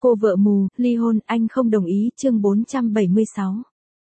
Cô vợ mù, ly hôn, anh không đồng ý, chương 476.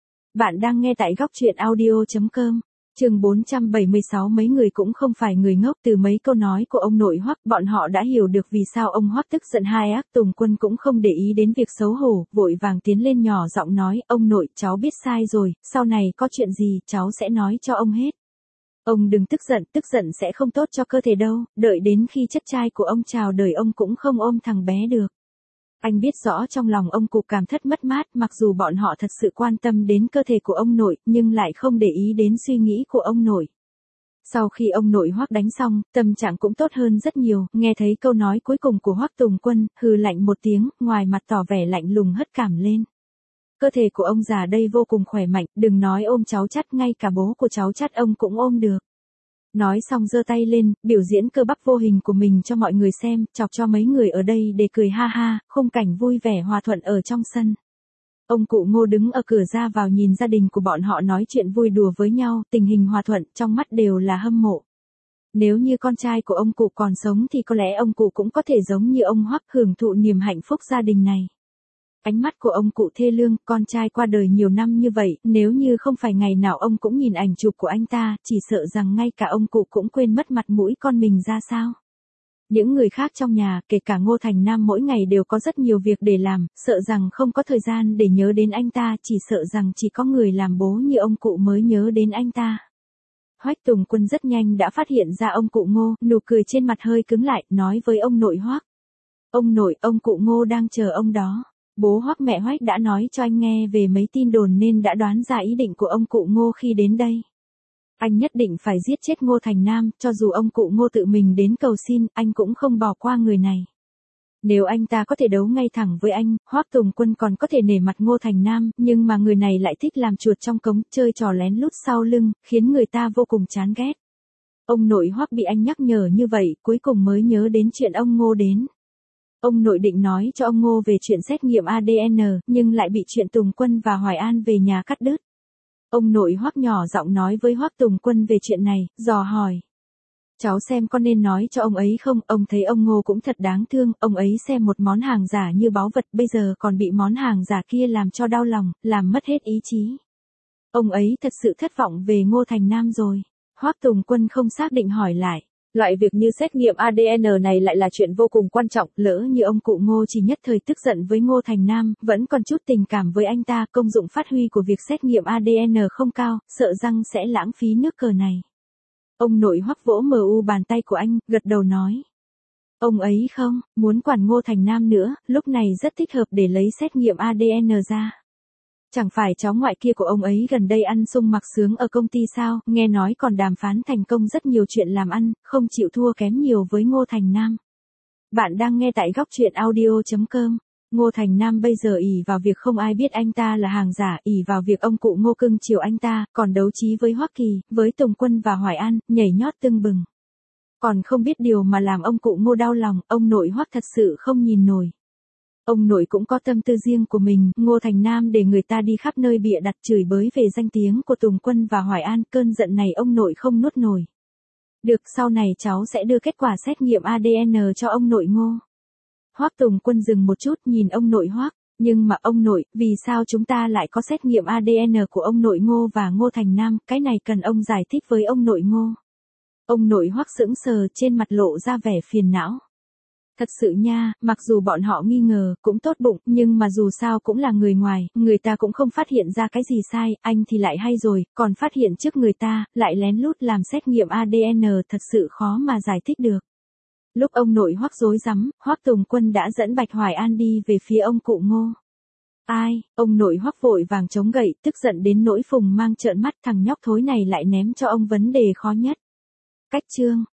Bạn đang nghe tại góc truyện audio.com. Chương 476. Mấy người cũng không phải người ngốc, từ mấy câu nói của ông nội Hoắc, bọn họ đã hiểu được vì sao ông Hoắc tức giận. Hai ác Tùng Quân cũng không để ý đến việc xấu hổ, vội vàng tiến lên nhỏ giọng nói, ông nội, cháu biết sai rồi, sau này có chuyện gì, cháu sẽ nói cho ông hết. Ông đừng tức giận sẽ không tốt cho cơ thể đâu, đợi đến khi chất trai của ông chào đời ông cũng không ôm thằng bé được. Anh biết rõ trong lòng ông cụ cảm thất mất mát, mặc dù bọn họ thật sự quan tâm đến cơ thể của ông nội, nhưng lại không để ý đến suy nghĩ của ông nội. Sau khi ông nội Hoắc đánh xong, tâm trạng cũng tốt hơn rất nhiều, nghe thấy câu nói cuối cùng của Hoắc Tùng Quân, hừ lạnh một tiếng, ngoài mặt tỏ vẻ lạnh lùng hất cảm lên. Cơ thể của ông già đây vô cùng khỏe mạnh, đừng nói ôm cháu chắt, ngay cả bố của cháu chắt ông cũng ôm được. Nói xong giơ tay lên, biểu diễn cơ bắp vô hình của mình cho mọi người xem, chọc cho mấy người ở đây để cười ha ha, khung cảnh vui vẻ hòa thuận ở trong sân. Ông cụ Ngô đứng ở cửa ra vào nhìn gia đình của bọn họ nói chuyện vui đùa với nhau, tình hình hòa thuận, trong mắt đều là hâm mộ. Nếu như con trai của ông cụ còn sống thì có lẽ ông cụ cũng có thể giống như ông Hoắc hưởng thụ niềm hạnh phúc gia đình này. Ánh mắt của ông cụ thê lương, con trai qua đời nhiều năm như vậy, nếu như không phải ngày nào ông cũng nhìn ảnh chụp của anh ta, chỉ sợ rằng ngay cả ông cụ cũng quên mất mặt mũi con mình ra sao. Những người khác trong nhà, kể cả Ngô Thành Nam mỗi ngày đều có rất nhiều việc để làm, sợ rằng không có thời gian để nhớ đến anh ta, chỉ sợ rằng chỉ có người làm bố như ông cụ mới nhớ đến anh ta. Hoắc Tùng Quân rất nhanh đã phát hiện ra ông cụ Ngô, nụ cười trên mặt hơi cứng lại, nói với ông nội Hoắc. Ông nội, ông cụ Ngô đang chờ ông đó. Bố Hoắc mẹ Hoắc đã nói cho anh nghe về mấy tin đồn nên đã đoán ra ý định của ông cụ Ngô khi đến đây. Anh nhất định phải giết chết Ngô Thành Nam, cho dù ông cụ Ngô tự mình đến cầu xin, anh cũng không bỏ qua người này. Nếu anh ta có thể đấu ngay thẳng với anh, Hoắc Tùng Quân còn có thể nể mặt Ngô Thành Nam, nhưng mà người này lại thích làm chuột trong cống, chơi trò lén lút sau lưng, khiến người ta vô cùng chán ghét. Ông nội Hoắc bị anh nhắc nhở như vậy, cuối cùng mới nhớ đến chuyện ông Ngô đến. Ông nội định nói cho ông Ngô về chuyện xét nghiệm ADN, nhưng lại bị chuyện Tùng Quân và Hoài An về nhà cắt đứt. Ông nội Hoắc nhỏ giọng nói với Hoắc Tùng Quân về chuyện này, dò hỏi. Cháu xem có nên nói cho ông ấy không, ông thấy ông Ngô cũng thật đáng thương, ông ấy xem một món hàng giả như báu vật, bây giờ còn bị món hàng giả kia làm cho đau lòng, làm mất hết ý chí. Ông ấy thật sự thất vọng về Ngô Thành Nam rồi. Hoắc Tùng Quân không xác định hỏi lại. Loại việc như xét nghiệm ADN này lại là chuyện vô cùng quan trọng, lỡ như ông cụ Ngô chỉ nhất thời tức giận với Ngô Thành Nam, vẫn còn chút tình cảm với anh ta, công dụng phát huy của việc xét nghiệm ADN không cao, sợ rằng sẽ lãng phí nước cờ này. Ông nội Hoắc vỗ bàn tay của anh, gật đầu nói. Ông ấy không muốn quản Ngô Thành Nam nữa, lúc này rất thích hợp để lấy xét nghiệm ADN ra. Chẳng phải cháu ngoại kia của ông ấy gần đây ăn sung mặc sướng ở công ty sao, nghe nói còn đàm phán thành công rất nhiều chuyện làm ăn, không chịu thua kém nhiều với Ngô Thành Nam. Bạn đang nghe tại góc truyện audio.com. Ngô Thành Nam bây giờ ỷ vào việc không ai biết anh ta là hàng giả, ỷ vào việc ông cụ Ngô cưng chiều anh ta, còn đấu trí với Hoắc Kỳ, với Tùng Quân và Hoài An, nhảy nhót tưng bừng. Còn không biết điều mà làm ông cụ Ngô đau lòng, ông nội Hoắc thật sự không nhìn nổi. Ông nội cũng có tâm tư riêng của mình, Ngô Thành Nam để người ta đi khắp nơi bịa đặt chửi bới về danh tiếng của Tùng Quân và Hoài An, cơn giận này ông nội không nuốt nổi. Được, sau này cháu sẽ đưa kết quả xét nghiệm ADN cho ông nội Ngô. Hoắc Tùng Quân dừng một chút nhìn ông nội Hoắc, nhưng mà ông nội, vì sao chúng ta lại có xét nghiệm ADN của ông nội Ngô và Ngô Thành Nam, cái này cần ông giải thích với ông nội Ngô. Ông nội Hoắc sững sờ, trên mặt lộ ra vẻ phiền não. Thật sự nha, mặc dù bọn họ nghi ngờ, cũng tốt bụng, nhưng mà dù sao cũng là người ngoài, người ta cũng không phát hiện ra cái gì sai, anh thì lại hay rồi, còn phát hiện trước người ta, lại lén lút làm xét nghiệm ADN, thật sự khó mà giải thích được. Lúc ông nội Hoắc rối rắm, Hoắc Tùng Quân đã dẫn Bạch Hoài An đi về phía ông cụ Ngô. Ai, ông nội Hoắc vội vàng chống gậy, tức giận đến nỗi Phùng Mang trợn mắt, thằng nhóc thối này lại ném cho ông vấn đề khó nhất. Cách chương